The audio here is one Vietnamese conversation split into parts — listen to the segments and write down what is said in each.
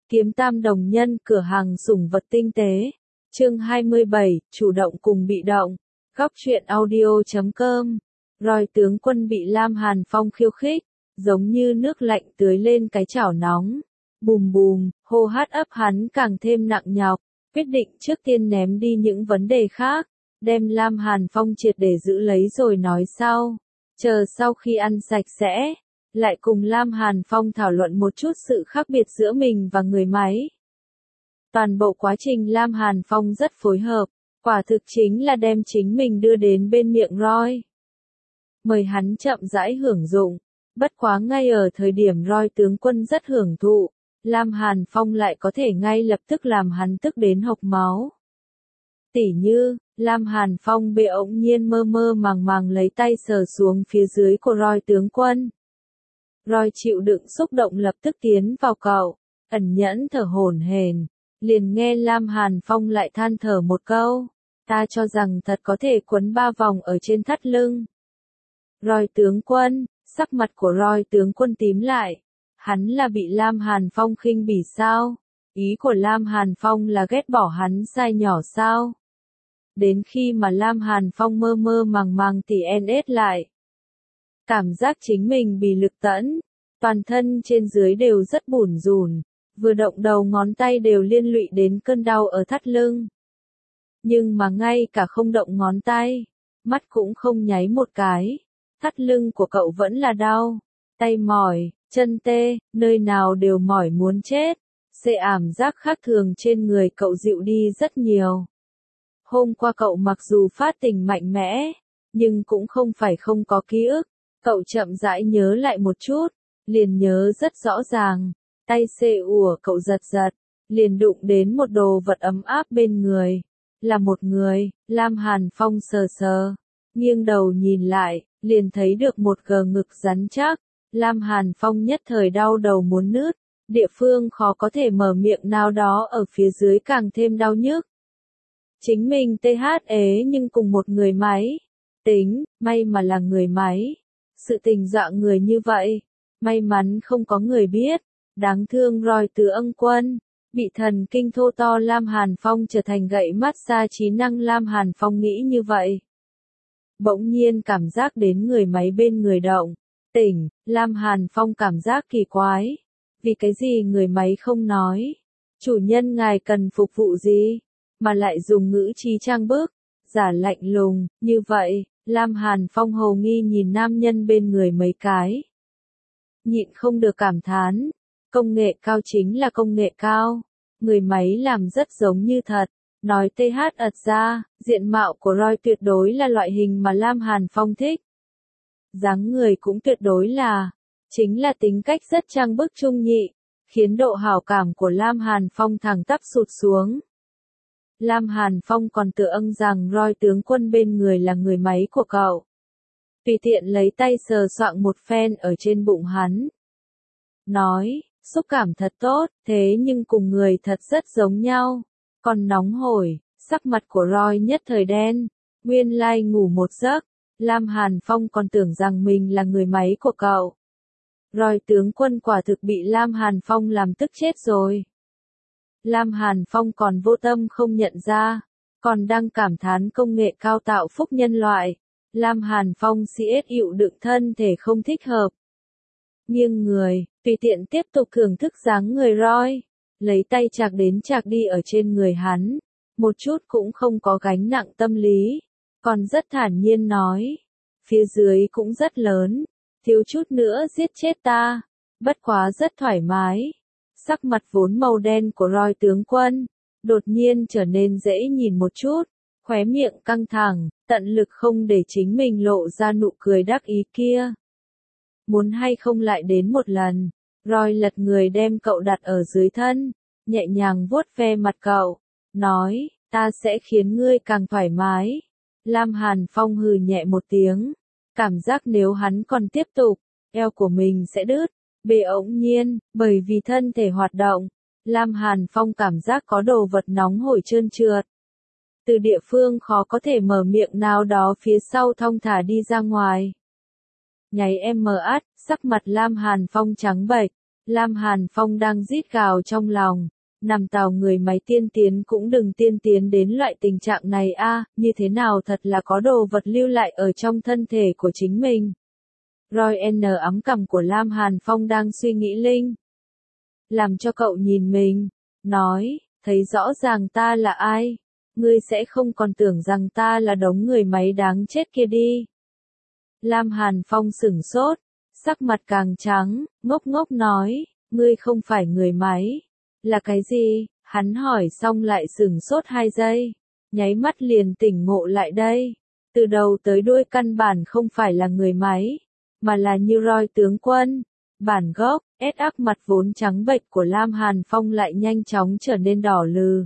Kiếm Tam đồng nhân cửa hàng sủng vật tinh tế. Chương 27, chủ động cùng bị động. Góc truyện audio.com. Roi tướng quân bị Lam Hàn Phong khiêu khích, giống như nước lạnh tưới lên cái chảo nóng. Bùm bùm, hô hát ấp hắn càng thêm nặng nhọc, quyết định trước tiên ném đi những vấn đề khác, đem Lam Hàn Phong triệt để giữ lấy rồi nói sau. Chờ sau khi ăn sạch sẽ, lại cùng Lam Hàn Phong thảo luận một chút sự khác biệt giữa mình và người máy. Toàn bộ quá trình Lam Hàn Phong rất phối hợp, quả thực chính là đem chính mình đưa đến bên miệng Roi. Mời hắn chậm rãi hưởng dụng, bất quá ngay ở thời điểm Roi tướng quân rất hưởng thụ, Lam Hàn Phong lại có thể ngay lập tức làm hắn tức đến hộc máu. Tỉ như, Lam Hàn Phong bỗng nhiên mơ mơ màng màng lấy tay sờ xuống phía dưới của Roi tướng quân. Roi chịu đựng xúc động lập tức tiến vào cậu, ẩn nhẫn thở hổn hển, liền nghe Lam Hàn Phong lại than thở một câu, ta cho rằng thật có thể quấn 3 vòng ở trên thắt lưng. Roi tướng quân, sắc mặt của Roi tướng quân tím lại, hắn là bị Lam Hàn Phong khinh bỉ sao? Ý của Lam Hàn Phong là ghét bỏ hắn sai nhỏ sao? Đến khi mà Lam Hàn Phong mơ mơ màng màng thì NS lại. Cảm giác chính mình bị lực tẫn, toàn thân trên dưới đều rất bủn rủn, vừa động đầu ngón tay đều liên lụy đến cơn đau ở thắt lưng. Nhưng mà ngay cả không động ngón tay, mắt cũng không nháy một cái, thắt lưng của cậu vẫn là đau, tay mỏi, chân tê, nơi nào đều mỏi muốn chết, ảm giác khác thường trên người cậu dịu đi rất nhiều. Hôm qua cậu mặc dù phát tình mạnh mẽ, nhưng cũng không phải không có ký ức. Cậu chậm rãi nhớ lại một chút, liền nhớ rất rõ ràng, tay của cậu giật giật, liền đụng đến một đồ vật ấm áp bên người. Là một người, Lam Hàn Phong sờ sờ, nghiêng đầu nhìn lại, liền thấy được một gờ ngực rắn chắc. Lam Hàn Phong nhất thời đau đầu muốn nứt, địa phương khó có thể mở miệng nào đó ở phía dưới càng thêm đau nhức. Chính mình nhưng cùng một người máy. Tính, may mà là người máy. Sự tình dọa người như vậy, may mắn không có người biết, đáng thương Roi tướng quân, bị thần kinh thô to Lam Hàn Phong trở thành gậy massage trí năng Lam Hàn Phong nghĩ như vậy. Bỗng nhiên cảm giác đến người máy bên người động, tỉnh, Lam Hàn Phong cảm giác kỳ quái, vì cái gì người máy không nói, chủ nhân ngài cần phục vụ gì, mà lại dùng ngữ trí trang bức, giả lạnh lùng, như vậy. Lam Hàn Phong hầu nghi nhìn nam nhân bên người mấy cái. Nhịn không được cảm thán, công nghệ cao chính là công nghệ cao, người máy làm rất giống như thật, nói ật ra, diện mạo của Roi tuyệt đối là loại hình mà Lam Hàn Phong thích. Dáng người cũng tuyệt đối là, chính là tính cách rất trang bức trung nhị, khiến độ hảo cảm của Lam Hàn Phong thẳng tắp sụt xuống. Lam Hàn Phong còn tưởng rằng Roi tướng quân bên người là người máy của cậu. Tùy tiện lấy tay sờ soạng một phen ở trên bụng hắn. Nói, xúc cảm thật tốt, thế nhưng cùng người thật rất giống nhau. Còn nóng hổi, sắc mặt của Roi nhất thời đen, nguyên lai ngủ một giấc. Lam Hàn Phong còn tưởng rằng mình là người máy của cậu. Roi tướng quân quả thực bị Lam Hàn Phong làm tức chết rồi. Lam Hàn Phong còn vô tâm không nhận ra, còn đang cảm thán công nghệ cao tạo phúc nhân loại. Lam Hàn Phong chịu đựng thân thể không thích hợp. Nghiêng người, tùy tiện tiếp tục thưởng thức dáng người Roi, lấy tay chạc đến chạc đi ở trên người hắn, một chút cũng không có gánh nặng tâm lý, còn rất thản nhiên nói, phía dưới cũng rất lớn, thiếu chút nữa giết chết ta, bất quá rất thoải mái. Sắc mặt vốn màu đen của Roi tướng quân, đột nhiên trở nên dễ nhìn một chút, khóe miệng căng thẳng, tận lực không để chính mình lộ ra nụ cười đắc ý kia. Muốn hay không lại đến một lần, Roi lật người đem cậu đặt ở dưới thân, nhẹ nhàng vuốt ve mặt cậu, nói, ta sẽ khiến ngươi càng thoải mái. Lam Hàn Phong hừ nhẹ một tiếng, cảm giác nếu hắn còn tiếp tục, eo của mình sẽ đứt. Bỗng nhiên, bởi vì thân thể hoạt động, Lam Hàn Phong cảm giác có đồ vật nóng hổi trơn trượt. Từ địa phương khó có thể mở miệng nào đó phía sau thong thả đi ra ngoài. Nháy sắc mặt Lam Hàn Phong trắng bệch, Lam Hàn Phong đang rít gào trong lòng. Nằm tàu người máy tiên tiến cũng đừng tiên tiến đến loại tình trạng này a, như thế nào thật là có đồ vật lưu lại ở trong thân thể của chính mình. Roy N ấm cằm của Lam Hàn Phong đang suy nghĩ linh. Làm cho cậu nhìn mình, nói, thấy rõ ràng ta là ai, ngươi sẽ không còn tưởng rằng ta là đống người máy đáng chết kia đi. Lam Hàn Phong sửng sốt, sắc mặt càng trắng, ngốc ngốc nói, ngươi không phải người máy. Là cái gì? Hắn hỏi xong lại sửng sốt 2 giây, nháy mắt liền tỉnh ngộ lại đây. Từ đầu tới đuôi căn bản không phải là người máy, mà là như Roy tướng quân. Bản gốc, ác mặt vốn trắng bệch của Lam Hàn Phong lại nhanh chóng trở nên đỏ lừ.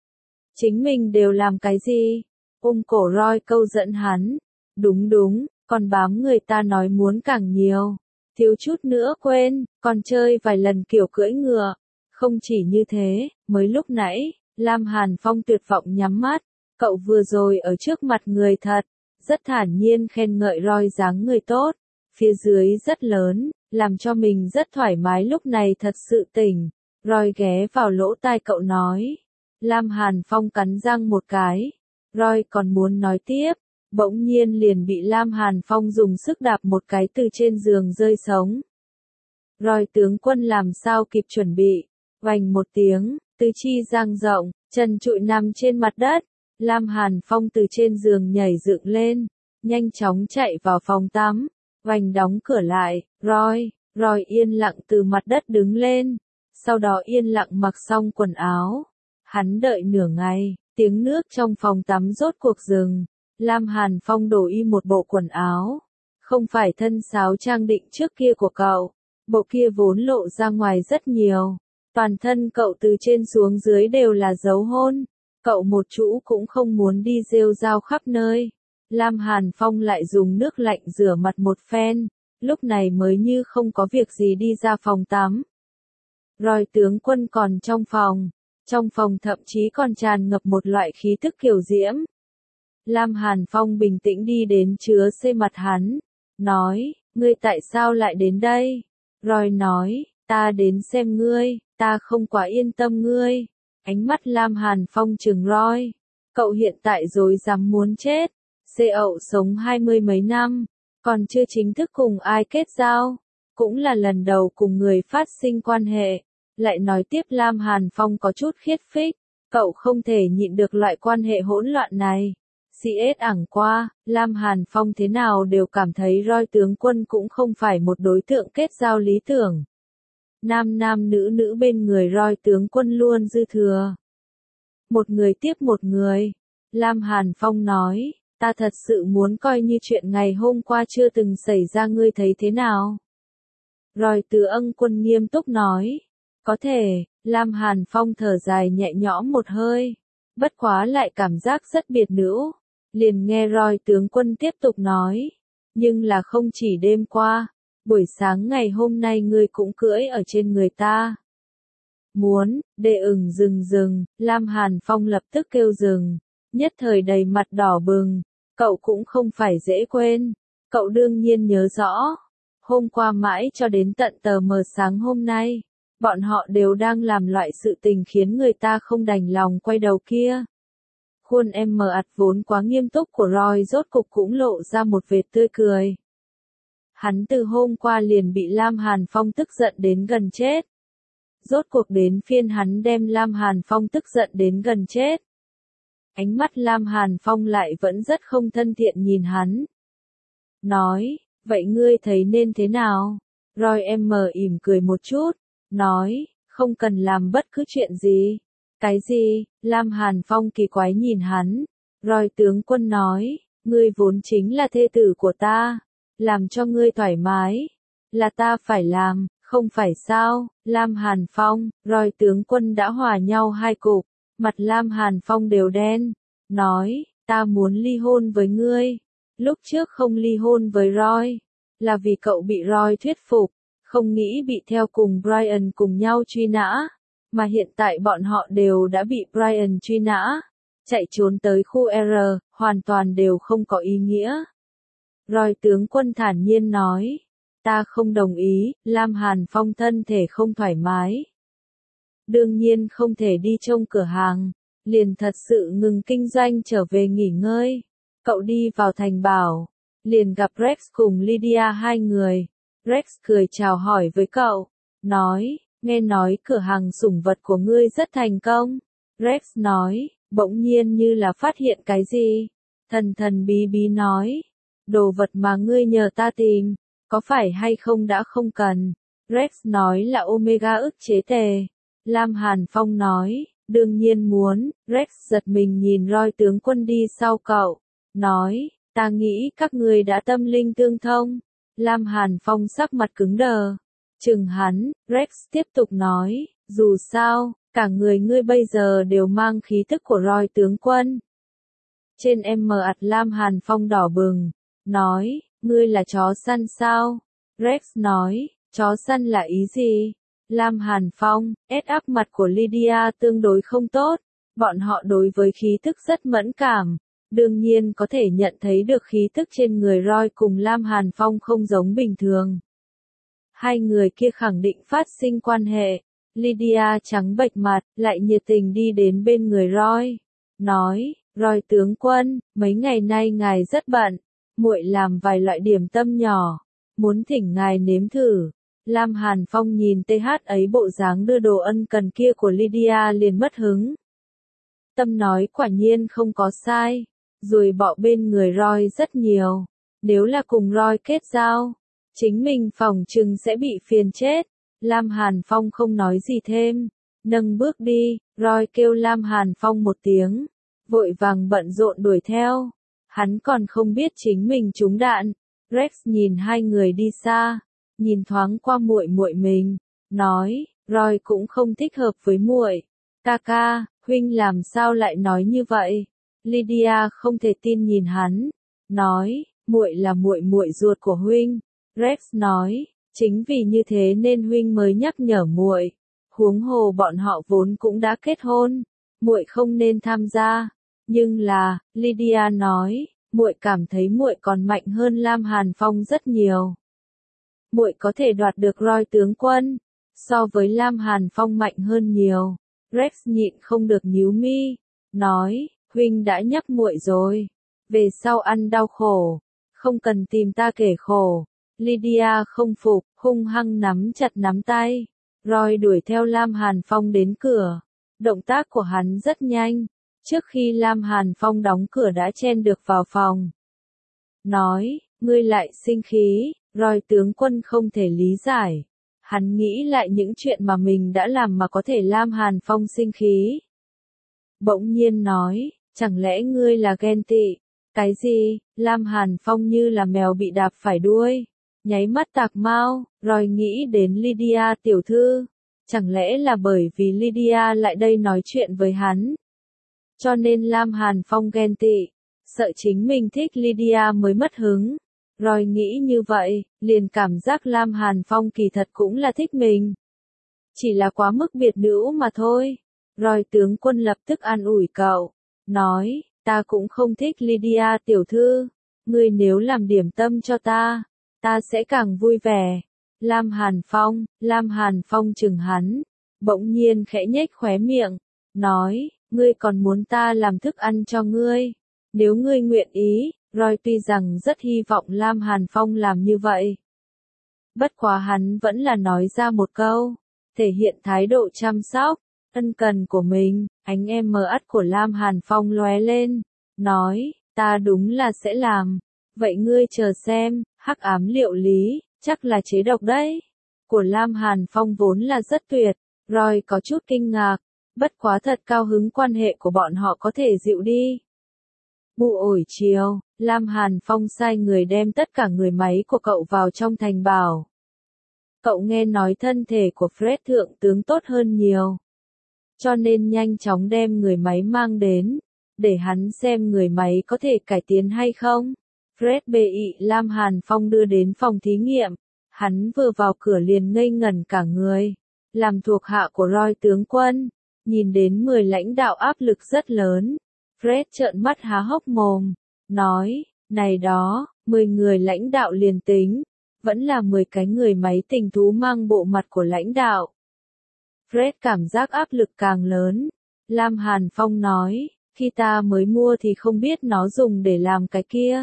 Chính mình đều làm cái gì? Ôm cổ Roy câu dẫn hắn. Đúng, còn bám người ta nói muốn càng nhiều. Thiếu chút nữa quên, còn chơi vài lần kiểu cưỡi ngựa. Không chỉ như thế, mới lúc nãy, Lam Hàn Phong tuyệt vọng nhắm mắt. Cậu vừa rồi ở trước mặt người thật, rất thản nhiên khen ngợi Roy dáng người tốt. Phía dưới rất lớn, làm cho mình rất thoải mái lúc này thật sự tỉnh. Roy ghé vào lỗ tai cậu nói. Lam Hàn Phong cắn răng một cái. Roy còn muốn nói tiếp, bỗng nhiên liền bị Lam Hàn Phong dùng sức đạp một cái từ trên giường rơi sống. Roy tướng quân làm sao kịp chuẩn bị, vành một tiếng, tứ chi dang rộng, chân trụi nằm trên mặt đất. Lam Hàn Phong từ trên giường nhảy dựng lên, nhanh chóng chạy vào phòng tắm, vành đóng cửa lại. Roy yên lặng từ mặt đất đứng lên, sau đó yên lặng mặc xong quần áo. Hắn đợi nửa ngày, tiếng nước trong phòng tắm rốt cuộc dừng. Lam Hàn Phong đổi y một bộ quần áo, không phải thân sáo trang định trước kia của cậu, bộ kia vốn lộ ra ngoài rất nhiều. Toàn thân cậu từ trên xuống dưới đều là dấu hôn, cậu một chũ cũng không muốn đi rêu rao khắp nơi. Lam Hàn Phong lại dùng nước lạnh rửa mặt một phen, lúc này mới như không có việc gì đi ra phòng tắm. Roy tướng quân còn trong phòng thậm chí còn tràn ngập một loại khí tức kiều diễm. Lam Hàn Phong bình tĩnh đi đến chứa xây mặt hắn, nói, ngươi tại sao lại đến đây? Roy nói, ta đến xem ngươi, ta không quá yên tâm ngươi. Ánh mắt Lam Hàn Phong trừng Roy, cậu hiện tại rối rắm muốn chết. Cậu sống 20 mấy năm, còn chưa chính thức cùng ai kết giao, cũng là lần đầu cùng người phát sinh quan hệ. Lại nói tiếp Lam Hàn Phong có chút khiết phích, cậu không thể nhịn được loại quan hệ hỗn loạn này. CS ẳng qua, Lam Hàn Phong thế nào đều cảm thấy Roy tướng quân cũng không phải một đối tượng kết giao lý tưởng. Nam nữ bên người Roy tướng quân luôn dư thừa. Một người tiếp một người. Lam Hàn Phong nói, ta thật sự muốn coi như chuyện ngày hôm qua chưa từng xảy ra, ngươi thấy thế nào? Roy tướng quân nghiêm túc nói, có thể. Lam Hàn Phong thở dài nhẹ nhõm một hơi, bất quá lại cảm giác rất biệt nữ. Liền nghe Roy tướng quân tiếp tục nói, nhưng là không chỉ đêm qua, buổi sáng ngày hôm nay ngươi cũng cưỡi ở trên người ta. Muốn, để dừng, Lam Hàn Phong lập tức kêu dừng, nhất thời đầy mặt đỏ bừng, cậu cũng không phải dễ quên, cậu đương nhiên nhớ rõ. Hôm qua mãi cho đến tận tờ mờ sáng hôm nay, bọn họ đều đang làm loại sự tình khiến người ta không đành lòng quay đầu kia. Khuôn em mờ ạt vốn quá nghiêm túc của Roy rốt cục cũng lộ ra một vệt tươi cười. Hắn từ hôm qua liền bị Lam Hàn Phong tức giận đến gần chết. Rốt cuộc đến phiên hắn đem Lam Hàn Phong tức giận đến gần chết. Ánh mắt Lam Hàn Phong lại vẫn rất không thân thiện nhìn hắn. Nói, vậy ngươi thấy nên thế nào? Roy em ỉm cười một chút, nói, không cần làm bất cứ chuyện gì. Cái gì? Lam Hàn Phong kỳ quái nhìn hắn. Roy tướng quân nói, ngươi vốn chính là thê tử của ta, làm cho ngươi thoải mái, là ta phải làm, không phải sao? Lam Hàn Phong, Roy tướng quân đã hòa nhau hai cục, mặt Lam Hàn Phong đều đen, nói, ta muốn ly hôn với ngươi. Lúc trước không ly hôn với Roy, là vì cậu bị Roy thuyết phục, không nghĩ bị theo cùng Brian cùng nhau truy nã. Mà hiện tại bọn họ đều đã bị Brian truy nã, chạy trốn tới khu R, hoàn toàn đều không có ý nghĩa. Roy tướng quân thản nhiên nói, Ta không đồng ý, Lam Hàn Phong thân thể không thoải mái. Đương nhiên không thể đi trông cửa hàng, liền thật sự ngừng kinh doanh trở về nghỉ ngơi. Cậu đi vào thành bảo, liền gặp Rex cùng Lydia hai người. Rex cười chào hỏi với cậu, nói, nghe nói cửa hàng sủng vật của ngươi rất thành công. Rex nói, bỗng nhiên như là phát hiện cái gì. Thần thần bí bí nói, đồ vật mà ngươi nhờ ta tìm, có phải hay không đã không cần. Rex nói là Omega ức chế tề. Lam Hàn Phong nói, đương nhiên muốn. Rex giật mình nhìn Roy tướng quân đi sau cậu, nói, ta nghĩ các ngươi đã tâm linh tương thông. Lam Hàn Phong sắc mặt cứng đờ, chừng hắn. Rex tiếp tục nói, dù sao, cả người ngươi bây giờ đều mang khí tức của Roy tướng quân. Trên mặt Lam Hàn Phong đỏ bừng, nói, ngươi là chó săn sao? Rex nói, chó săn là ý gì? Lam Hàn Phong, áp mặt của Lydia tương đối không tốt, bọn họ đối với khí tức rất mẫn cảm, đương nhiên có thể nhận thấy được khí tức trên người Roy cùng Lam Hàn Phong không giống bình thường. Hai người kia khẳng định phát sinh quan hệ. Lydia trắng bệch mặt, lại nhiệt tình đi đến bên người Roy, nói, Roy tướng quân, mấy ngày nay ngài rất bận, muội làm vài loại điểm tâm nhỏ, muốn thỉnh ngài nếm thử. Lam Hàn Phong nhìn TH ấy bộ dáng đưa đồ ân cần kia của Lydia liền mất hứng. Tâm nói quả nhiên không có sai, ruồi bọ bên người Roy rất nhiều, nếu là cùng Roy kết giao, chính mình phòng chừng sẽ bị phiền chết. Lam Hàn Phong không nói gì thêm, nâng bước đi. Roy kêu Lam Hàn Phong một tiếng, vội vàng bận rộn đuổi theo, hắn còn không biết chính mình trúng đạn. Rex nhìn hai người đi xa, nhìn thoáng qua muội muội mình, nói, Roy cũng không thích hợp với muội. Ca, huynh làm sao lại nói như vậy? Lydia không thể tin nhìn hắn, nói, muội là muội muội ruột của huynh. Rex nói, chính vì như thế nên huynh mới nhắc nhở muội. Huống hồ bọn họ vốn cũng đã kết hôn, muội không nên tham gia. Nhưng là, Lydia nói, muội cảm thấy muội còn mạnh hơn Lam Hàn Phong rất nhiều. Muội có thể đoạt được Roy tướng quân, so với Lam Hàn Phong mạnh hơn nhiều. Rex nhịn không được nhíu mi, nói, huynh đã nhắc muội rồi, về sau ăn đau khổ, không cần tìm ta kể khổ. Lydia không phục, hung hăng nắm chặt nắm tay. Roy đuổi theo Lam Hàn Phong đến cửa. Động tác của hắn rất nhanh. Trước khi Lam Hàn Phong đóng cửa đã chen được vào phòng. Nói, ngươi lại sinh khí. Roy tướng quân không thể lý giải. Hắn nghĩ lại những chuyện mà mình đã làm mà có thể Lam Hàn Phong sinh khí. Bỗng nhiên nói, chẳng lẽ ngươi là ghen tị? Cái gì? Lam Hàn Phong như là mèo bị đạp phải đuôi. Nháy mắt tạc mau, Roy nghĩ đến Lydia tiểu thư. Chẳng lẽ là bởi vì Lydia lại đây nói chuyện với hắn? Cho nên Lam Hàn Phong ghen tị, sợ chính mình thích Lydia mới mất hứng. Roy nghĩ như vậy, liền cảm giác Lam Hàn Phong kỳ thật cũng là thích mình. Chỉ là quá mức biệt nữ mà thôi. Roy tướng quân lập tức an ủi cậu, nói, ta cũng không thích Lydia tiểu thư. Ngươi nếu làm điểm tâm cho ta sẽ càng vui vẻ. Lam Hàn Phong chừng hắn, bỗng nhiên khẽ nhếch khóe miệng, nói, ngươi còn muốn ta làm thức ăn cho ngươi, nếu ngươi nguyện ý. Roy tuy rằng rất hy vọng Lam Hàn Phong làm như vậy. Bất quá hắn vẫn là nói ra một câu, thể hiện thái độ chăm sóc, ân cần của mình. Ánh mắt của Lam Hàn Phong lóe lên, nói, ta đúng là sẽ làm. Vậy ngươi chờ xem, hắc ám liệu lý, chắc là chế độc đấy. Của Lam Hàn Phong vốn là rất tuyệt, Roy có chút kinh ngạc, bất quá thật cao hứng quan hệ của bọn họ có thể dịu đi. Buổi chiều, Lam Hàn Phong sai người đem tất cả người máy của cậu vào trong thành bảo. Cậu nghe nói thân thể của Fred thượng tướng tốt hơn nhiều, cho nên nhanh chóng đem người máy mang đến, để hắn xem người máy có thể cải tiến hay không. Fred bị Lam Hàn Phong đưa đến phòng thí nghiệm, hắn vừa vào cửa liền ngây ngẩn cả người. Làm thuộc hạ của Roy tướng quân, nhìn đến 10 lãnh đạo áp lực rất lớn. Fred trợn mắt há hốc mồm, nói, này đó, 10 người lãnh đạo liền tính, Vẫn là 10 cái người máy tình thú mang bộ mặt của lãnh đạo. Fred cảm giác áp lực càng lớn. Lam Hàn Phong nói, khi ta mới mua thì không biết nó dùng để làm cái kia.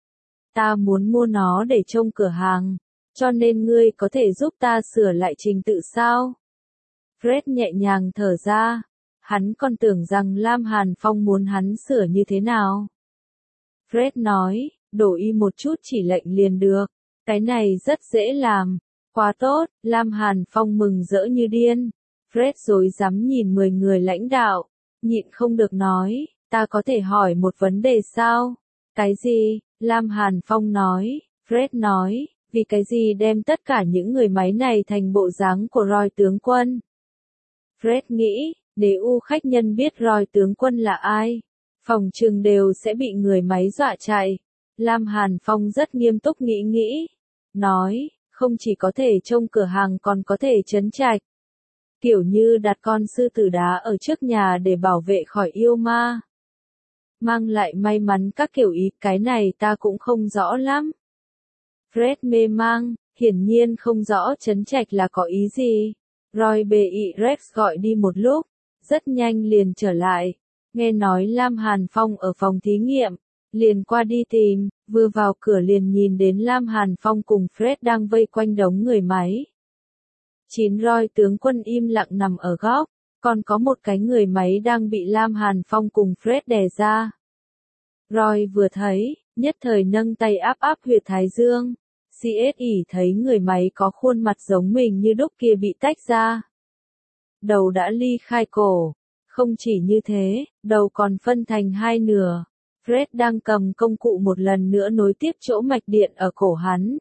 Ta muốn mua nó để trông cửa hàng, cho nên ngươi có thể giúp ta sửa lại trình tự sao? Fred nhẹ nhàng thở ra, hắn còn tưởng rằng Lam Hàn Phong muốn hắn sửa như thế nào. Fred nói, đổi y một chút chỉ lệnh liền được, cái này rất dễ làm, quá tốt, Lam Hàn Phong mừng rỡ như điên. Fred rối rắm nhìn 10 người lãnh đạo, nhịn không được nói, ta có thể hỏi một vấn đề sao? Cái gì? Lam Hàn Phong nói, Fred nói, vì cái gì đem tất cả những người máy này thành bộ dáng của Roy tướng quân? Fred nghĩ, nếu khách nhân biết Roy tướng quân là ai, phòng trừng đều sẽ bị người máy dọa chạy. Lam Hàn Phong rất nghiêm túc nghĩ, nói, không chỉ có thể trông cửa hàng còn có thể trấn trạch. Kiểu như đặt con sư tử đá ở trước nhà để bảo vệ khỏi yêu ma. Mang lại may mắn các kiểu ý, cái này ta cũng không rõ lắm. Fred mê mang, hiển nhiên không rõ trấn trạch là có ý gì. Roy B.I. Rex gọi đi một lúc, rất nhanh liền trở lại. Nghe nói Lam Hàn Phong ở phòng thí nghiệm, liền qua đi tìm, vừa vào cửa liền nhìn đến Lam Hàn Phong cùng Fred đang vây quanh đống người máy. 9 Roy tướng quân im lặng nằm ở góc, còn có một cái người máy đang bị Lam Hàn Phong cùng Fred đè ra. Roy vừa thấy, nhất thời nâng tay áp huyệt thái dương. CSI thấy người máy có khuôn mặt giống mình như đúc kia bị tách ra. Đầu đã ly khai cổ. Không chỉ như thế, đầu còn phân thành hai nửa. Fred đang cầm công cụ một lần nữa nối tiếp chỗ mạch điện ở cổ hắn.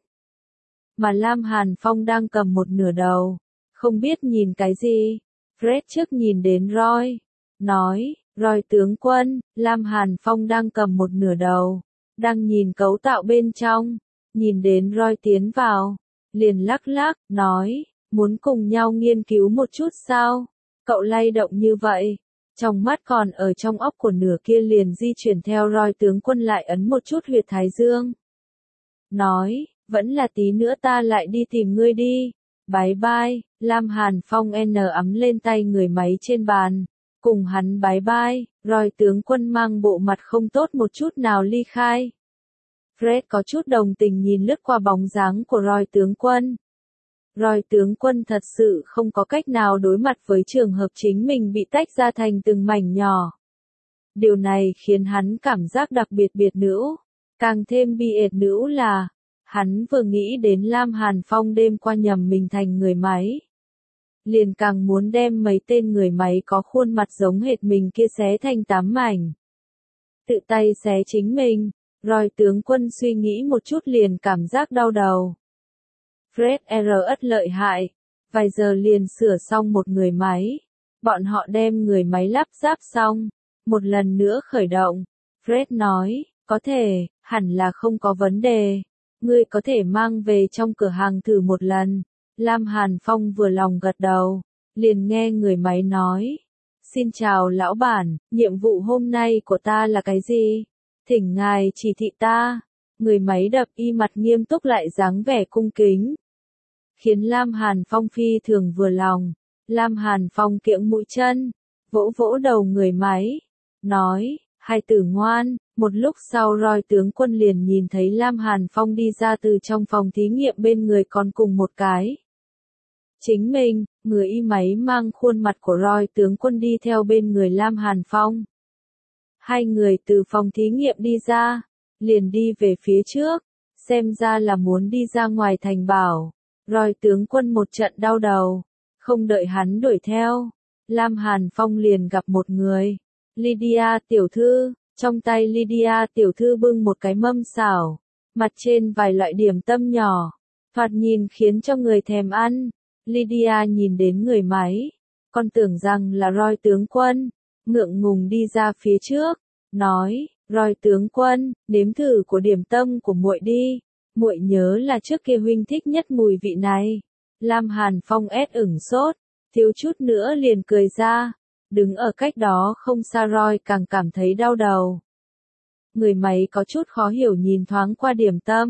Mà Lam Hàn Phong đang cầm một nửa đầu. Không biết nhìn cái gì. Fred trước nhìn đến Roy. Nói, Roy tướng quân, Lam Hàn Phong đang cầm một nửa đầu. Đang nhìn cấu tạo bên trong. Nhìn đến Roy tiến vào. Liền lắc lắc, nói, muốn cùng nhau nghiên cứu một chút sao? Cậu lay động như vậy. Trong mắt còn ở trong óc của nửa kia liền di chuyển theo Roy tướng quân lại ấn một chút huyệt thái dương. Nói, vẫn là tí nữa ta lại đi tìm ngươi đi. Bye bye, Lam Hàn Phong ấm lên tay người máy trên bàn. Cùng hắn bye bye, Roy tướng quân mang bộ mặt không tốt một chút nào ly khai. Fred có chút đồng tình nhìn lướt qua bóng dáng của Roy tướng quân. Roy tướng quân thật sự không có cách nào đối mặt với trường hợp chính mình bị tách ra thành từng mảnh nhỏ. Điều này khiến hắn cảm giác đặc biệt biệt nữ. Càng thêm bi ệt nữ là, hắn vừa nghĩ đến Lam Hàn Phong đêm qua nhầm mình thành người máy. Liền càng muốn đem mấy tên người máy có khuôn mặt giống hệt mình kia xé thành 8 mảnh. Tự tay xé chính mình. Roy tướng quân suy nghĩ một chút liền cảm giác đau đầu. Fred R.S. lợi hại. Vài giờ liền sửa xong một người máy. Bọn họ đem người máy lắp ráp xong. Một lần nữa khởi động. Fred nói, có thể, hẳn là không có vấn đề. Ngươi có thể mang về trong cửa hàng thử một lần. Lam Hàn Phong vừa lòng gật đầu. Liền nghe người máy nói. Xin chào lão bản, nhiệm vụ hôm nay của ta là cái gì? Thỉnh ngài chỉ thị ta. Người máy đập y mặt nghiêm túc lại dáng vẻ cung kính. Khiến Lam Hàn Phong phi thường vừa lòng. Lam Hàn Phong kiễng mũi chân. Vỗ vỗ đầu người máy. Nói, hai tử ngoan. Một lúc sau Roy tướng quân liền nhìn thấy Lam Hàn Phong đi ra từ trong phòng thí nghiệm bên người còn cùng một cái. Chính mình, người y máy mang khuôn mặt của Roy tướng quân đi theo bên người Lam Hàn Phong. Hai người từ phòng thí nghiệm đi ra, liền đi về phía trước, xem ra là muốn đi ra ngoài thành bảo. Roy tướng quân một trận đau đầu, không đợi hắn đuổi theo, Lam Hàn Phong liền gặp một người. Lydia tiểu thư, trong tay Lydia tiểu thư bưng một cái mâm xào, mặt trên vài loại điểm tâm nhỏ, thoạt nhìn khiến cho người thèm ăn. Lydia nhìn đến người máy, còn tưởng rằng là Roy tướng quân, ngượng ngùng đi ra phía trước, nói, Roy tướng quân, nếm thử của điểm tâm của muội đi, muội nhớ là trước kia huynh thích nhất mùi vị này. Lam Hàn Phong ửng sốt, thiếu chút nữa liền cười ra, đứng ở cách đó không xa Roy càng cảm thấy đau đầu. Người máy có chút khó hiểu nhìn thoáng qua điểm tâm,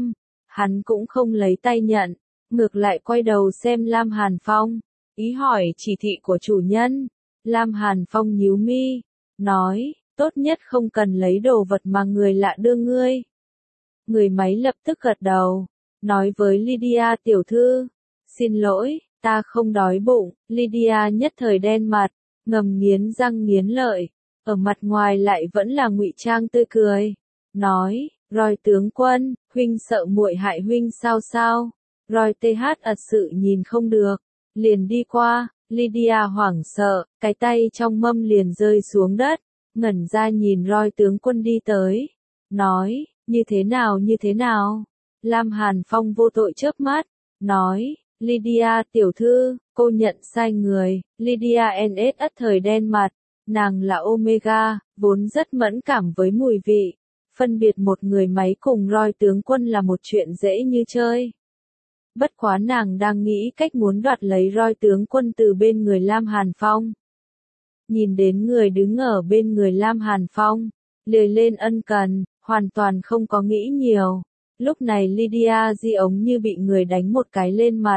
Hắn cũng không lấy tay nhận, ngược lại quay đầu xem Lam Hàn Phong, ý hỏi chỉ thị của chủ nhân. Lam Hàn Phong nhíu mi, nói, tốt nhất không cần lấy đồ vật mà người lạ đưa ngươi. Người máy lập tức gật đầu, nói với Lydia tiểu thư, xin lỗi, ta không đói bụng. Lydia nhất thời đen mặt, ngầm nghiến răng nghiến lợi, ở mặt ngoài lại vẫn là ngụy trang tươi cười, nói, Roy tướng quân, huynh sợ muội hại huynh sao sao? Roy TH ật sự nhìn không được, liền đi qua. Lydia hoảng sợ, cái tay trong mâm liền rơi xuống đất, ngẩn ra nhìn Roy tướng quân đi tới, nói, như thế nào? Lam Hàn Phong vô tội chớp mắt, nói, Lydia tiểu thư, cô nhận sai người. Lydia NS ất thời đen mặt, nàng là Omega, vốn rất mẫn cảm với mùi vị, phân biệt một người máy cùng Roy tướng quân là một chuyện dễ như chơi. Bất quá nàng đang nghĩ cách muốn đoạt lấy Roy tướng quân từ bên người Lam Hàn Phong. Nhìn đến người đứng ở bên người Lam Hàn Phong, lười lên ân cần, hoàn toàn không có nghĩ nhiều. Lúc này Lydia di ống như bị người đánh một cái lên mặt.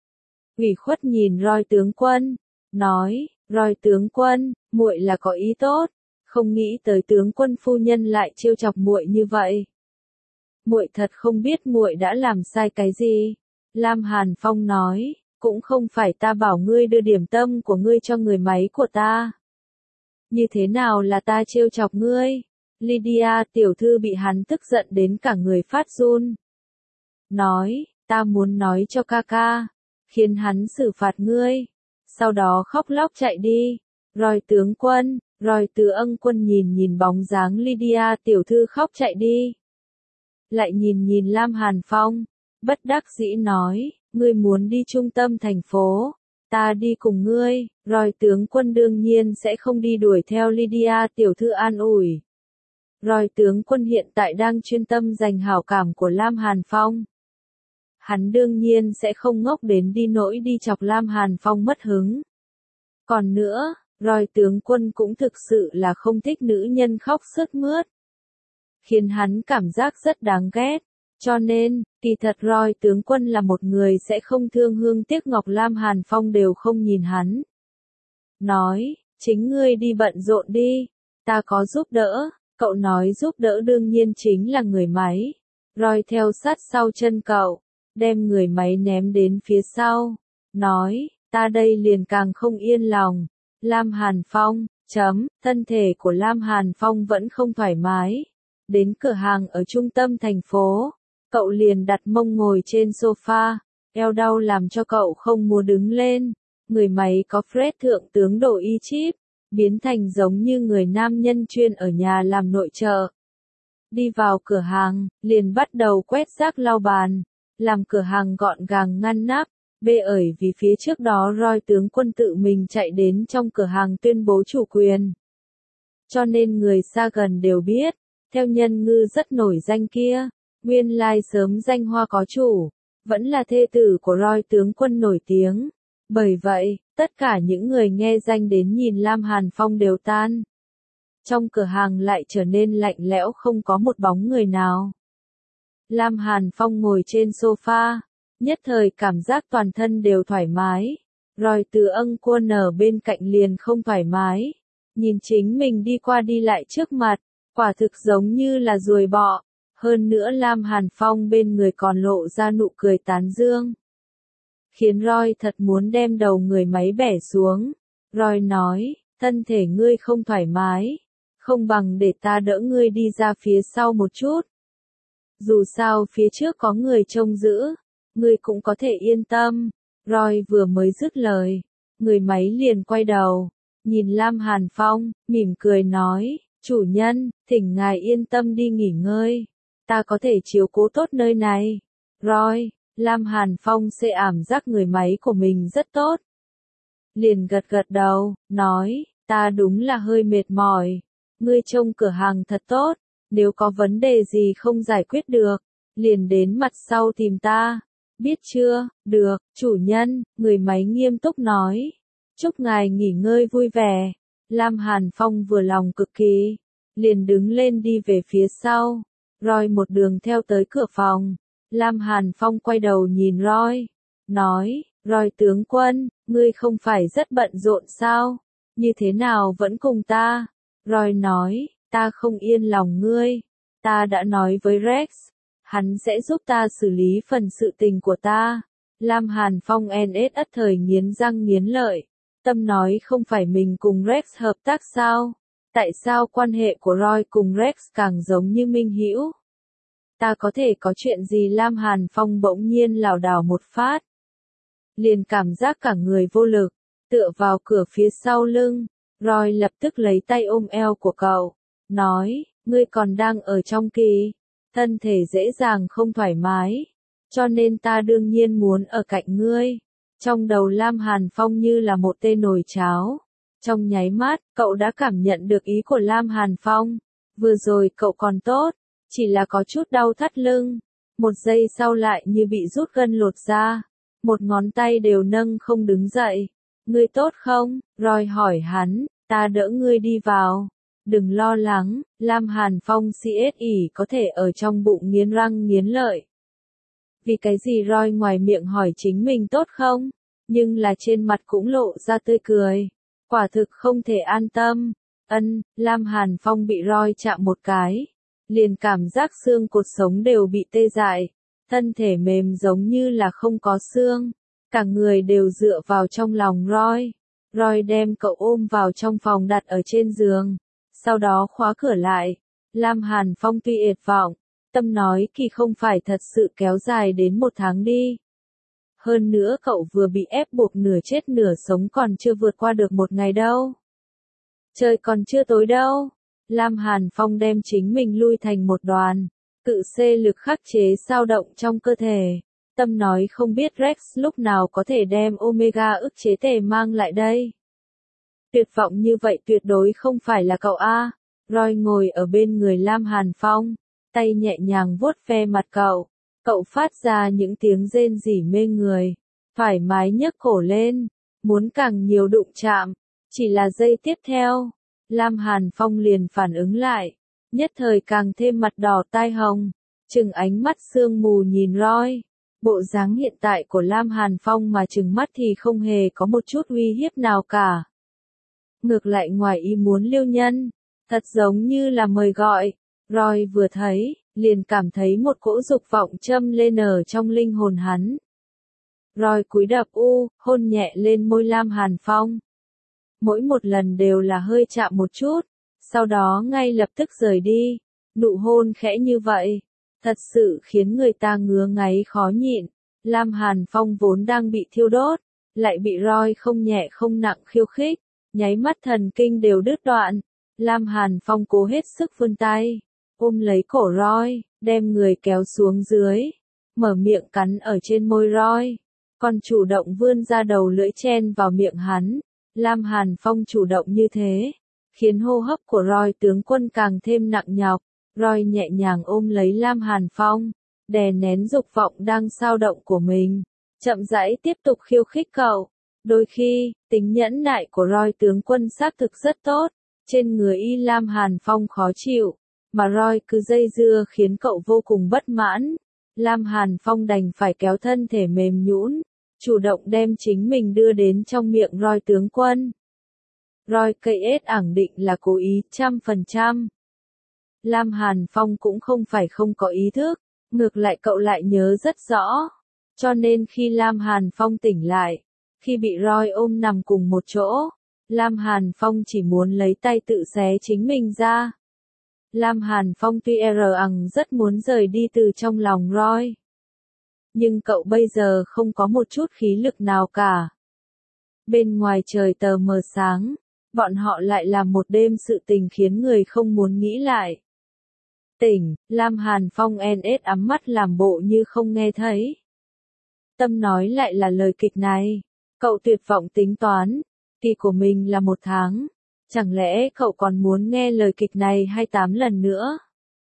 Ủy khuất nhìn Roy tướng quân, nói, Roy tướng quân, muội là có ý tốt, không nghĩ tới tướng quân phu nhân lại trêu chọc muội như vậy. Muội thật không biết muội đã làm sai cái gì. Lam Hàn Phong nói, cũng không phải ta bảo ngươi đưa điểm tâm của ngươi cho người máy của ta. Như thế nào là ta trêu chọc ngươi? Lydia tiểu thư bị hắn tức giận đến cả người phát run. Nói, ta muốn nói cho ca ca, khiến hắn xử phạt ngươi. Sau đó khóc lóc chạy đi. Roy tướng quân, Roy tứ ân quân nhìn bóng dáng Lydia tiểu thư khóc chạy đi. Lại nhìn Lam Hàn Phong, bất đắc dĩ nói, ngươi muốn đi trung tâm thành phố, ta đi cùng ngươi. Roy tướng quân đương nhiên sẽ không đi đuổi theo Lydia tiểu thư an ủi. Roy tướng quân hiện tại đang chuyên tâm giành hảo cảm của Lam Hàn Phong. Hắn đương nhiên sẽ không ngốc đến đi nỗi đi chọc Lam Hàn Phong mất hứng. Còn nữa, Roy tướng quân cũng thực sự là không thích nữ nhân khóc sướt mướt, khiến hắn cảm giác rất đáng ghét. Cho nên, kỳ thật Roy tướng quân là một người sẽ không thương hương tiếc ngọc. Lam Hàn Phong đều không nhìn hắn. Nói, chính ngươi đi bận rộn đi, ta có giúp đỡ. Cậu nói giúp đỡ đương nhiên chính là người máy. Roy theo sát sau chân cậu, đem người máy ném đến phía sau. Nói, ta đây liền càng không yên lòng. Lam Hàn Phong, thân thể của Lam Hàn Phong vẫn không thoải mái. Đến cửa hàng ở trung tâm thành phố, cậu liền đặt mông ngồi trên sofa, eo đau làm cho cậu không muốn đứng lên. Người máy có Fred thượng tướng đồ y chip, biến thành giống như người nam nhân chuyên ở nhà làm nội trợ. Đi vào cửa hàng, liền bắt đầu quét rác lau bàn, làm cửa hàng gọn gàng ngăn nắp. Bởi vì phía trước đó Roy tướng quân tự mình chạy đến trong cửa hàng tuyên bố chủ quyền. Cho nên người xa gần đều biết, theo nhân ngư rất nổi danh kia, nguyên lai sớm danh hoa có chủ, vẫn là thê tử của Roy tướng quân nổi tiếng. Bởi vậy, tất cả những người nghe danh đến nhìn Lam Hàn Phong đều tan. Trong cửa hàng lại trở nên lạnh lẽo, không có một bóng người nào. Lam Hàn Phong ngồi trên sofa, nhất thời cảm giác toàn thân đều thoải mái. Roy từ ân quân ở bên cạnh liền không thoải mái, nhìn chính mình đi qua đi lại trước mặt, quả thực giống như là ruồi bọ. Hơn nữa Lam Hàn Phong bên người còn lộ ra nụ cười tán dương, khiến Roy thật muốn đem đầu người máy bẻ xuống. Roy nói, thân thể ngươi không thoải mái, không bằng để ta đỡ ngươi đi ra phía sau một chút. Dù sao phía trước có người trông giữ, ngươi cũng có thể yên tâm. Roy vừa mới dứt lời, người máy liền quay đầu, nhìn Lam Hàn Phong, mỉm cười nói, chủ nhân, thỉnh ngài yên tâm đi nghỉ ngơi, ta có thể chiếu cố tốt nơi này. Roy, Lam Hàn Phong sẽ ảm giác người máy của mình rất tốt. Liền gật gật đầu, nói, ta đúng là hơi mệt mỏi, ngươi trông cửa hàng thật tốt, nếu có vấn đề gì không giải quyết được, liền đến mặt sau tìm ta. Biết chưa? Được, chủ nhân, người máy nghiêm túc nói. Chúc ngài nghỉ ngơi vui vẻ. Lam Hàn Phong vừa lòng cực kỳ, liền đứng lên đi về phía sau. Roy một đường theo tới cửa phòng, Lam Hàn Phong quay đầu nhìn Roy, nói, Roy tướng quân, ngươi không phải rất bận rộn sao? Như thế nào vẫn cùng ta? Roy nói, ta không yên lòng ngươi. Ta đã nói với Rex, hắn sẽ giúp ta xử lý phần sự tình của ta. Lam Hàn Phong NS ất thời nghiến răng nghiến lợi. Tâm nói không phải mình cùng Rex hợp tác sao? Tại sao quan hệ của Roy cùng Rex càng giống như minh hữu? Ta có thể có chuyện gì? Lam Hàn Phong bỗng nhiên lảo đảo một phát. Liền cảm giác cả người vô lực, tựa vào cửa phía sau lưng. Roy lập tức lấy tay ôm eo của cậu, nói, ngươi còn đang ở trong kỳ, thân thể dễ dàng không thoải mái, cho nên ta đương nhiên muốn ở cạnh ngươi. Trong đầu Lam Hàn Phong như là một tên nồi cháo. Trong nháy mắt, cậu đã cảm nhận được ý của Lam Hàn Phong. Vừa rồi cậu còn tốt, chỉ là có chút đau thắt lưng. Một giây sau lại như bị rút gân lột ra. Một ngón tay đều nâng không đứng dậy. Ngươi tốt không? Roy hỏi hắn, ta đỡ ngươi đi vào. Đừng lo lắng, Lam Hàn Phong CSI có thể ở trong bụng nghiến răng nghiến lợi. Vì cái gì? Roy ngoài miệng hỏi chính mình tốt không? Nhưng là trên mặt cũng lộ ra tươi cười. Quả thực không thể an tâm. Lam Hàn Phong bị Roy chạm một cái. Liền cảm giác xương cột sống đều bị tê dại. Thân thể mềm giống như là không có xương. Cả người đều dựa vào trong lòng Roy. Roy đem cậu ôm vào trong phòng đặt ở trên giường. Sau đó khóa cửa lại. Lam Hàn Phong tuy tuyệt vọng. Tâm nói kỳ không phải thật sự kéo dài đến 1 tháng đi. Hơn nữa cậu vừa bị ép buộc nửa chết nửa sống còn chưa vượt qua được 1 ngày đâu. Trời còn chưa tối đâu. Lam Hàn Phong đem chính mình lui thành một đoàn. Cự xê lực khắc chế dao động trong cơ thể. Tâm nói không biết Rex lúc nào có thể đem Omega ức chế tề mang lại đây. Tuyệt vọng như vậy tuyệt đối không phải là cậu a. Roy ngồi ở bên người Lam Hàn Phong, tay nhẹ nhàng vuốt ve mặt cậu. Cậu phát ra những tiếng rên rỉ mê người, thoải mái nhấc cổ lên, muốn càng nhiều đụng chạm. Chỉ là giây tiếp theo, Lam Hàn Phong liền phản ứng lại, nhất thời càng thêm mặt đỏ tai hồng, trừng ánh mắt sương mù nhìn Roy. Bộ dáng hiện tại của Lam Hàn Phong mà trừng mắt thì không hề có một chút uy hiếp nào cả. Ngược lại ngoài ý muốn lưu nhân, thật giống như là mời gọi. Roy vừa thấy, liền cảm thấy một cỗ dục vọng châm lên ở trong linh hồn hắn. Roy cúi đập hôn nhẹ lên môi Lam Hàn Phong. Mỗi một lần đều là hơi chạm một chút, sau đó ngay lập tức rời đi. Nụ hôn khẽ như vậy, thật sự khiến người ta ngứa ngáy khó nhịn. Lam Hàn Phong vốn đang bị thiêu đốt, lại bị Roy không nhẹ không nặng khiêu khích, nháy mắt thần kinh đều đứt đoạn. Lam Hàn Phong cố hết sức vươn tay, ôm lấy cổ Roy, đem người kéo xuống dưới, mở miệng cắn ở trên môi Roy, còn chủ động vươn ra đầu lưỡi chen vào miệng hắn. Lam Hàn Phong chủ động như thế, khiến hô hấp của Roy tướng quân càng thêm nặng nhọc. Roy nhẹ nhàng ôm lấy Lam Hàn Phong, đè nén dục vọng đang xao động của mình, chậm rãi tiếp tục khiêu khích cậu. Đôi khi, tính nhẫn nại của Roy tướng quân xác thực rất tốt, trên người y Lam Hàn Phong khó chịu, mà Roy cứ dây dưa khiến cậu vô cùng bất mãn. Lam Hàn Phong đành phải kéo thân thể mềm nhũn, chủ động đem chính mình đưa đến trong miệng Roy tướng quân. Roy KS ẳng định là cố ý 100%. Lam Hàn Phong cũng không phải không có ý thức, ngược lại cậu lại nhớ rất rõ. Cho nên khi Lam Hàn Phong tỉnh lại, khi bị Roy ôm nằm cùng một chỗ, Lam Hàn Phong chỉ muốn lấy tay tự xé chính mình ra. Lam Hàn Phong tuy rất muốn rời đi từ trong lòng Roy. Nhưng cậu bây giờ không có một chút khí lực nào cả. Bên ngoài trời tờ mờ sáng, bọn họ lại làm một đêm sự tình khiến người không muốn nghĩ lại. Tỉnh, Lam Hàn Phong NS ắm mắt làm bộ như không nghe thấy. Tâm nói lại là lời kịch này. Cậu tuyệt vọng tính toán, kỳ của mình là 1 tháng. Chẳng lẽ cậu còn muốn nghe lời kịch này 28 lần nữa?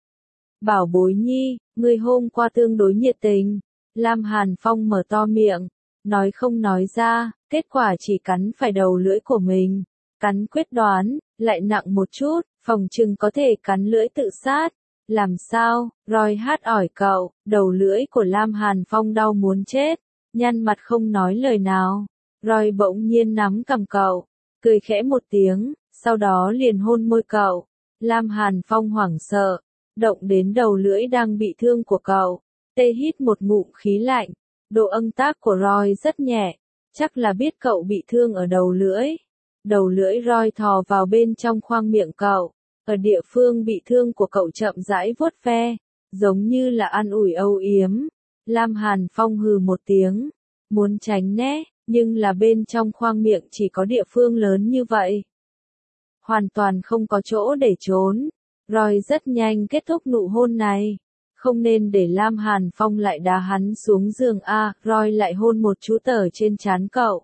Bảo bối nhi, ngươi hôm qua tương đối nhiệt tình. Lam Hàn Phong mở to miệng, nói không nói ra, kết quả chỉ cắn phải đầu lưỡi của mình. Cắn quyết đoán, lại nặng một chút, phòng chừng có thể cắn lưỡi tự sát. Làm sao? Roy hát ỏi cậu, đầu lưỡi của Lam Hàn Phong đau muốn chết, nhăn mặt không nói lời nào. Roy bỗng nhiên nắm cằm cậu, cười khẽ một tiếng, sau đó liền hôn môi cậu. Lam Hàn Phong hoảng sợ, động đến đầu lưỡi đang bị thương của cậu. Tê hít một ngụm khí lạnh, độ âm tác của Roy rất nhẹ, chắc là biết cậu bị thương ở đầu lưỡi. Đầu lưỡi Roy thò vào bên trong khoang miệng cậu, ở địa phương bị thương của cậu chậm rãi vuốt ve, giống như là an ủi âu yếm. Lam Hàn Phong hừ một tiếng, muốn tránh né, nhưng là bên trong khoang miệng chỉ có địa phương lớn như vậy. Hoàn toàn không có chỗ để trốn. Roy rất nhanh kết thúc nụ hôn này. Không nên để Lam Hàn Phong lại đá hắn xuống giường a. Roy lại hôn một chú tờ trên trán cậu.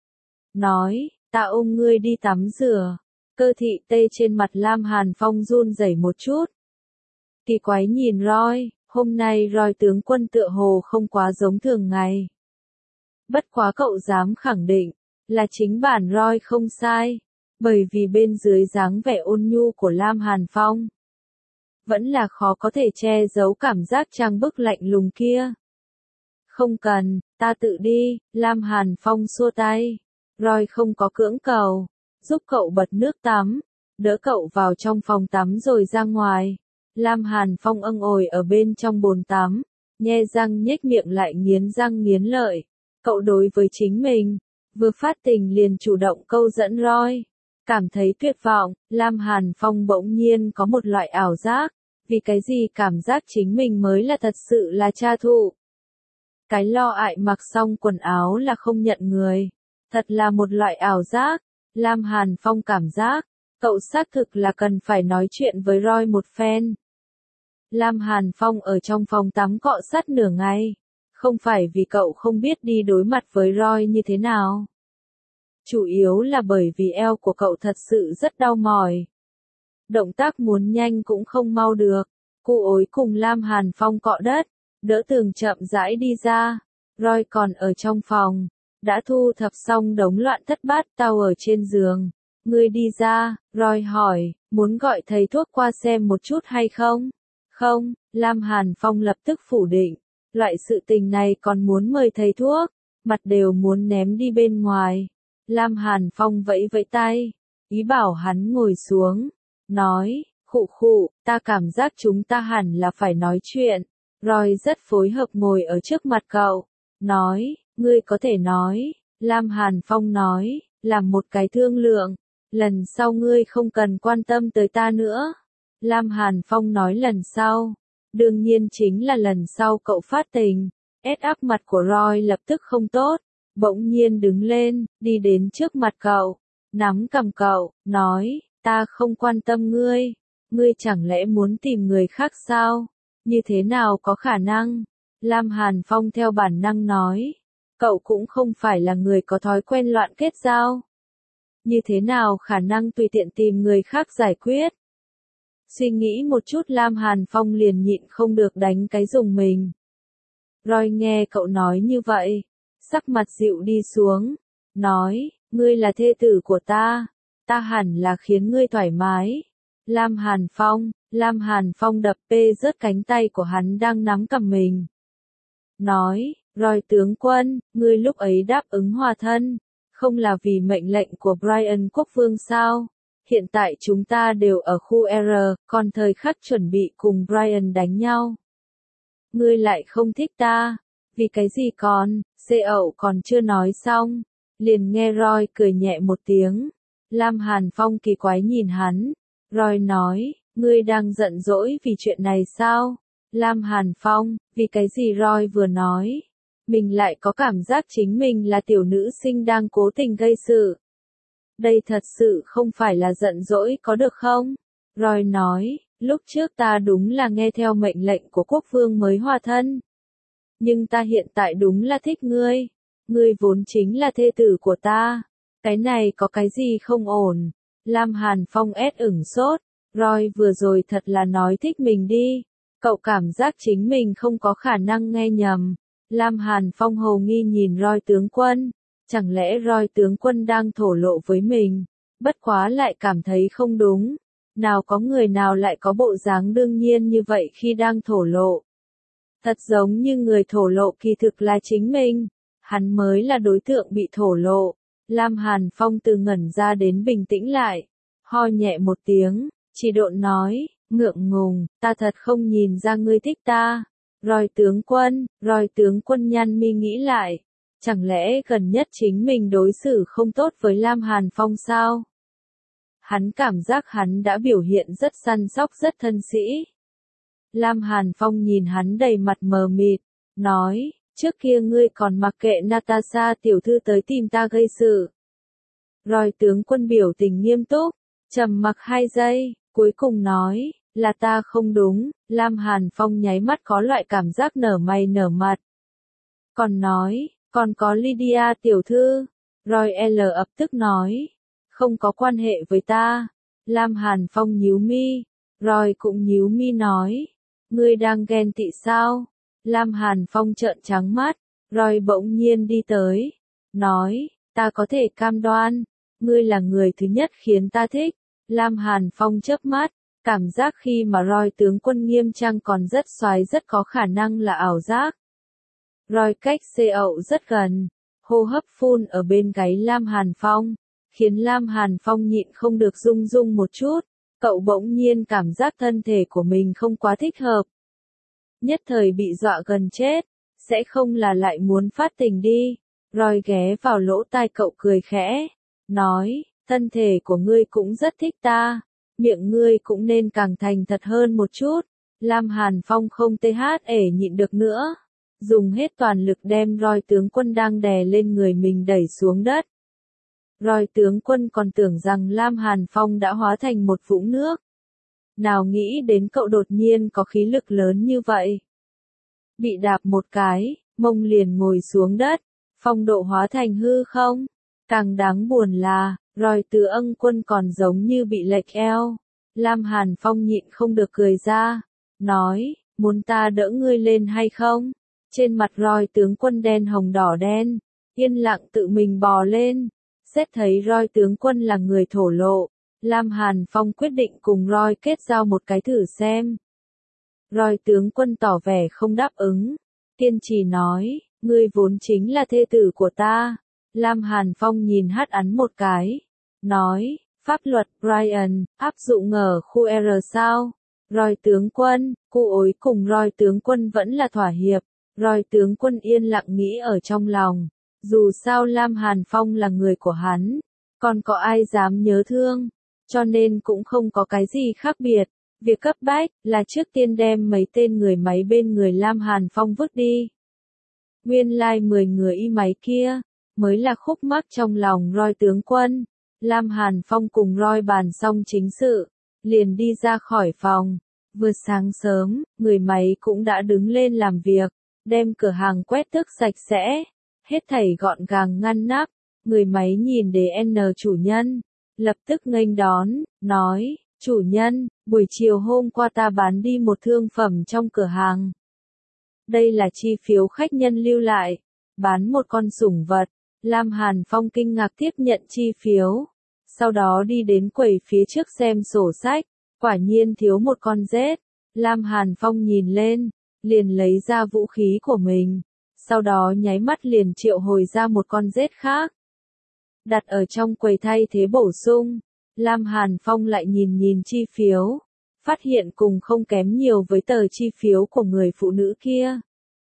Nói, ta ôm ngươi đi tắm rửa. Cơ thị tê trên mặt Lam Hàn Phong run rẩy một chút. Kỳ quái nhìn Roy, hôm nay Roy tướng quân tựa hồ không quá giống thường ngày. Bất quá cậu dám khẳng định, là chính bản Roy không sai, bởi vì bên dưới dáng vẻ ôn nhu của Lam Hàn Phong, vẫn là khó có thể che giấu cảm giác trang bức lạnh lùng kia. Không cần, ta tự đi, Lam Hàn Phong xua tay. Roy không có cưỡng cầu, giúp cậu bật nước tắm, đỡ cậu vào trong phòng tắm rồi ra ngoài. Lam Hàn Phong âng ồi ở bên trong bồn tắm, nhe răng nhếch miệng lại nghiến răng nghiến lợi. Cậu đối với chính mình, vừa phát tình liền chủ động câu dẫn Roy. Cảm thấy tuyệt vọng, Lam Hàn Phong bỗng nhiên có một loại ảo giác, vì cái gì cảm giác chính mình mới là thật sự là cha thụ. Cái lo ại mặc xong quần áo là không nhận người, thật là một loại ảo giác. Lam Hàn Phong cảm giác, cậu xác thực là cần phải nói chuyện với Roy một phen. Lam Hàn Phong ở trong phòng tắm cọ sát nửa ngày, không phải vì cậu không biết đi đối mặt với Roy như thế nào. Chủ yếu là bởi vì eo của cậu thật sự rất đau mỏi. Động tác muốn nhanh cũng không mau được. Cu ối cùng Lam Hàn Phong cọ đất, đỡ tường chậm rãi đi ra. Roy còn ở trong phòng, đã thu thập xong đống loạn thất bát tao ở trên giường. Ngươi đi ra, Roy hỏi, muốn gọi thầy thuốc qua xem một chút hay không? Không, Lam Hàn Phong lập tức phủ định. Loại sự tình này còn muốn mời thầy thuốc, mặt đều muốn ném đi bên ngoài. Lam Hàn Phong vẫy vẫy tay, ý bảo hắn ngồi xuống, nói, khụ khụ, ta cảm giác chúng ta hẳn là phải nói chuyện. Roy rất phối hợp ngồi ở trước mặt cậu, nói, ngươi có thể nói. Lam Hàn Phong nói, làm một cái thương lượng, lần sau ngươi không cần quan tâm tới ta nữa. Lam Hàn Phong nói lần sau, đương nhiên chính là lần sau cậu phát tình. Áp mặt của Roy lập tức không tốt, bỗng nhiên đứng lên, đi đến trước mặt cậu, nắm cầm cậu, nói, ta không quan tâm ngươi, ngươi chẳng lẽ muốn tìm người khác sao? Như thế nào có khả năng? Lam Hàn Phong theo bản năng nói, cậu cũng không phải là người có thói quen loạn kết giao. Như thế nào khả năng tùy tiện tìm người khác giải quyết? Suy nghĩ một chút Lam Hàn Phong liền nhịn không được đánh cái rùng mình. Roy nghe cậu nói như vậy, sắc mặt dịu đi xuống, nói, ngươi là thê tử của ta hẳn là khiến ngươi thoải mái. Lam Hàn Phong đập rớt cánh tay của hắn đang nắm cầm mình. Nói, Roy tướng quân, ngươi lúc ấy đáp ứng hòa thân, không là vì mệnh lệnh của Brian Quốc Vương sao? Hiện tại chúng ta đều ở khu R, còn thời khắc chuẩn bị cùng Brian đánh nhau. Ngươi lại không thích ta, vì cái gì Ậu còn chưa nói xong, liền nghe Roy cười nhẹ một tiếng. Lam Hàn Phong kỳ quái nhìn hắn, Roy nói, ngươi đang giận dỗi vì chuyện này sao? Lam Hàn Phong, vì cái gì Roy vừa nói, mình lại có cảm giác chính mình là tiểu nữ sinh đang cố tình gây sự. Đây thật sự không phải là giận dỗi có được không? Roy nói, lúc trước ta đúng là nghe theo mệnh lệnh của quốc vương mới hòa thân. Nhưng ta hiện tại đúng là thích ngươi. Ngươi vốn chính là thê tử của ta. Cái này có cái gì không ổn? Lam Hàn Phong ửng sốt. Roy vừa rồi thật là nói thích mình đi. Cậu cảm giác chính mình không có khả năng nghe nhầm. Lam Hàn Phong hồ nghi nhìn Roy tướng quân. Chẳng lẽ Roy tướng quân đang thổ lộ với mình? Bất quá lại cảm thấy không đúng. Nào có người nào lại có bộ dáng đương nhiên như vậy khi đang thổ lộ. Thật giống như người thổ lộ kỳ thực là chính mình, hắn mới là đối tượng bị thổ lộ. Lam Hàn Phong từ ngẩn ra đến bình tĩnh lại, ho nhẹ một tiếng, chỉ độn nói, ngượng ngùng, ta thật không nhìn ra ngươi thích ta. Roi tướng quân nhăn mi nghĩ lại, chẳng lẽ gần nhất chính mình đối xử không tốt với Lam Hàn Phong sao? Hắn cảm giác hắn đã biểu hiện rất săn sóc rất thân sĩ. Lam Hàn Phong nhìn hắn đầy mặt mờ mịt, nói, trước kia ngươi còn mặc kệ Natasha tiểu thư tới tìm ta gây sự. Roi tướng quân biểu tình nghiêm túc, trầm mặc 2 giây, cuối cùng nói, là ta không đúng. Lam Hàn Phong nháy mắt có loại cảm giác nở mày nở mặt. Còn nói, còn có Lydia tiểu thư. Roi L ập tức nói, không có quan hệ với ta. Lam Hàn Phong nhíu mi, Roi cũng nhíu mi nói, ngươi đang ghen tị sao? Lam Hàn Phong trợn trắng mắt, Roi bỗng nhiên đi tới, nói, ta có thể cam đoan, ngươi là người thứ nhất khiến ta thích. Lam Hàn Phong chớp mắt, cảm giác khi mà Roi tướng quân nghiêm trang còn rất xoái rất có khả năng là ảo giác. Roi cách xê ậu rất gần, hô hấp phun ở bên gáy Lam Hàn Phong, khiến Lam Hàn Phong nhịn không được rung rung một chút, cậu bỗng nhiên cảm giác thân thể của mình không quá thích hợp. Nhất thời bị dọa gần chết, sẽ không là lại muốn phát tình đi. Roi ghé vào lỗ tai cậu cười khẽ, nói, thân thể của ngươi cũng rất thích ta, miệng ngươi cũng nên càng thành thật hơn một chút. Lam Hàn Phong không nhịn được nữa, dùng hết toàn lực đem Roi tướng quân đang đè lên người mình đẩy xuống đất. Roi tướng quân còn tưởng rằng Lam Hàn Phong đã hóa thành một vũng nước. Nào nghĩ đến cậu đột nhiên có khí lực lớn như vậy. Bị đạp một cái, mông liền ngồi xuống đất, phong độ hóa thành hư không. Càng đáng buồn là, Roi tướng quân còn giống như bị lệch eo. Lam Hàn Phong nhịn không được cười ra, nói, muốn ta đỡ ngươi lên hay không? Trên mặt Roi tướng quân đen hồng đỏ đen, yên lặng tự mình bò lên. Xét thấy Roi tướng quân là người thổ lộ, Lam Hàn Phong quyết định cùng Roi kết giao một cái thử xem. Roi tướng quân tỏ vẻ không đáp ứng, kiên trì nói, ngươi vốn chính là thê tử của ta. Lam Hàn Phong nhìn hắn một cái, nói, pháp luật Brian, áp dụng ở khu R sao? Roi tướng quân, cô ối cùng Roi tướng quân vẫn là thỏa hiệp. Roi tướng quân yên lặng nghĩ ở trong lòng, dù sao Lam Hàn Phong là người của hắn, còn có ai dám nhớ thương, cho nên cũng không có cái gì khác biệt. Việc cấp bách là trước tiên đem mấy tên người máy bên người Lam Hàn Phong vứt đi. Nguyên lai 10 người y máy kia, mới là khúc mắc trong lòng Roi tướng quân. Lam Hàn Phong cùng Roi bàn xong chính sự, liền đi ra khỏi phòng. Vừa sáng sớm, người máy cũng đã đứng lên làm việc, đem cửa hàng quét tước sạch sẽ, hết thảy gọn gàng ngăn nắp. Người máy nhìn DN chủ nhân, lập tức nghênh đón, nói, chủ nhân, buổi chiều hôm qua ta bán đi một thương phẩm trong cửa hàng. Đây là chi phiếu khách nhân lưu lại, bán một con sủng vật. Lam Hàn Phong kinh ngạc tiếp nhận chi phiếu, sau đó đi đến quầy phía trước xem sổ sách, quả nhiên thiếu một con rết. Lam Hàn Phong nhìn lên, liền lấy ra vũ khí của mình, sau đó nháy mắt liền triệu hồi ra một con rết khác. Đặt ở trong quầy thay thế bổ sung, Lam Hàn Phong lại nhìn nhìn chi phiếu, phát hiện cùng không kém nhiều với tờ chi phiếu của người phụ nữ kia.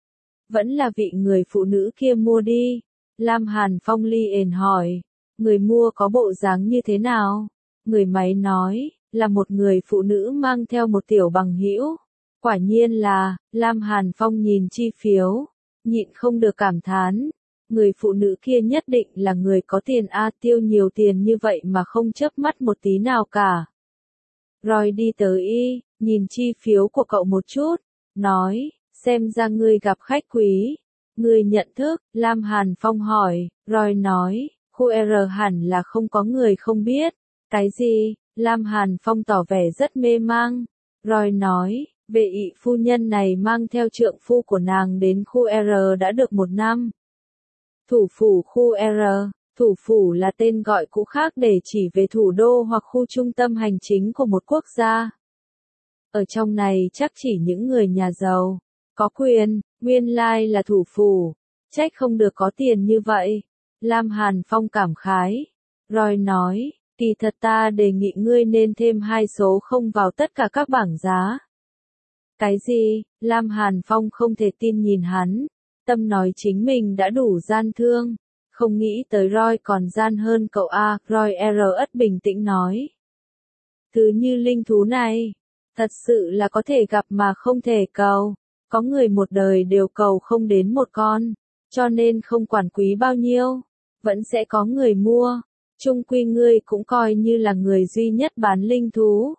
Vẫn là vị người phụ nữ kia mua đi. Lam Hàn Phong liền hỏi, người mua có bộ dáng như thế nào? Người máy nói, là một người phụ nữ mang theo một tiểu bằng hữu. Quả nhiên là, Lam Hàn Phong nhìn chi phiếu, nhịn không được cảm thán. Người phụ nữ kia nhất định là người có tiền tiêu nhiều tiền như vậy mà không chớp mắt một tí nào cả. Rồi đi tới nhìn chi phiếu của cậu một chút, nói, xem ra ngươi gặp khách quý. Ngươi nhận thức, Lam Hàn Phong hỏi, rồi nói, khu R hẳn là không có người không biết. Cái gì? Lam Hàn Phong tỏ vẻ rất mê mang. Rồi nói, vệ ị phu nhân này mang theo trượng phu của nàng đến khu R đã được 1 năm. Thủ phủ khu R, Thủ phủ là tên gọi cũ khác để chỉ về thủ đô hoặc khu trung tâm hành chính của một quốc gia. Ở trong này chắc chỉ những người nhà giàu, có quyền, nguyên lai là thủ phủ, trách không được có tiền như vậy. Lam Hàn Phong cảm khái. Roy nói, kỳ thật ta đề nghị ngươi nên thêm 2 số 0 vào tất cả các bảng giá. Cái gì? Lam Hàn Phong không thể tin nhìn hắn. Tâm nói chính mình đã đủ gian thương. Không nghĩ tới Roy còn gian hơn cậu a. Roy R.S. bình tĩnh nói. Thứ như linh thú này, thật sự là có thể gặp mà không thể cầu. Có người một đời đều cầu không đến một con, cho nên không quản quý bao nhiêu, vẫn sẽ có người mua. Chung quy ngươi cũng coi như là người duy nhất bán linh thú.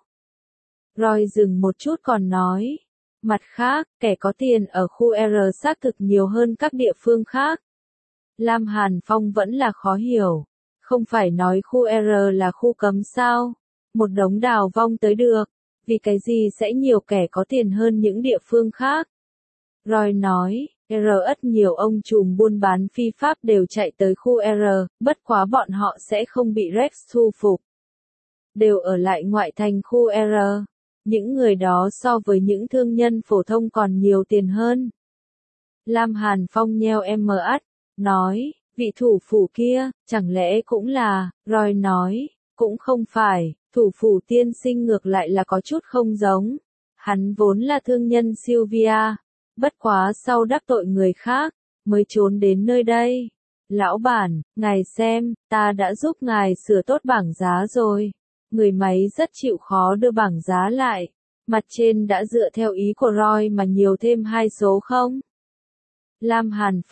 Roy dừng một chút còn nói. Mặt khác, kẻ có tiền ở khu R xác thực nhiều hơn các địa phương khác. Lam Hàn Phong vẫn là khó hiểu. Không phải nói khu R là khu cấm sao? Một đống đào vong tới được. Vì cái gì sẽ nhiều kẻ có tiền hơn những địa phương khác? Roy nói, RS nhiều ông trùm buôn bán phi pháp đều chạy tới khu R, bất quá bọn họ sẽ không bị Rex thu phục. Đều ở lại ngoại thành khu R. Những người đó so với những thương nhân phổ thông còn nhiều tiền hơn. Lam Hàn Phong nheo mắt, nói, vị thủ phủ kia, chẳng lẽ cũng là, Roy nói, cũng không phải, thủ phủ tiên sinh ngược lại là có chút không giống. Hắn vốn là thương nhân Sylvia, bất quá sau đắc tội người khác, mới trốn đến nơi đây. Lão bản, ngài xem, ta đã giúp ngài sửa tốt bảng giá rồi. Người máy rất chịu khó đưa bảng giá lại. Mặt trên đã dựa theo ý của Roy mà nhiều thêm 2 số không? Lam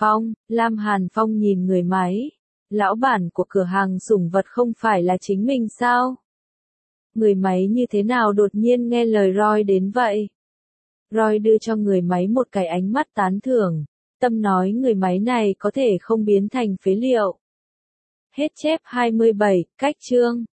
Hàn Phong nhìn người máy. Lão bản của cửa hàng sủng vật không phải là chính mình sao? Người máy như thế nào đột nhiên nghe lời Roy đến vậy? Roy đưa cho người máy một cái ánh mắt tán thưởng. Tâm nói người máy này có thể không biến thành phế liệu. Hết chép 27, cách chương.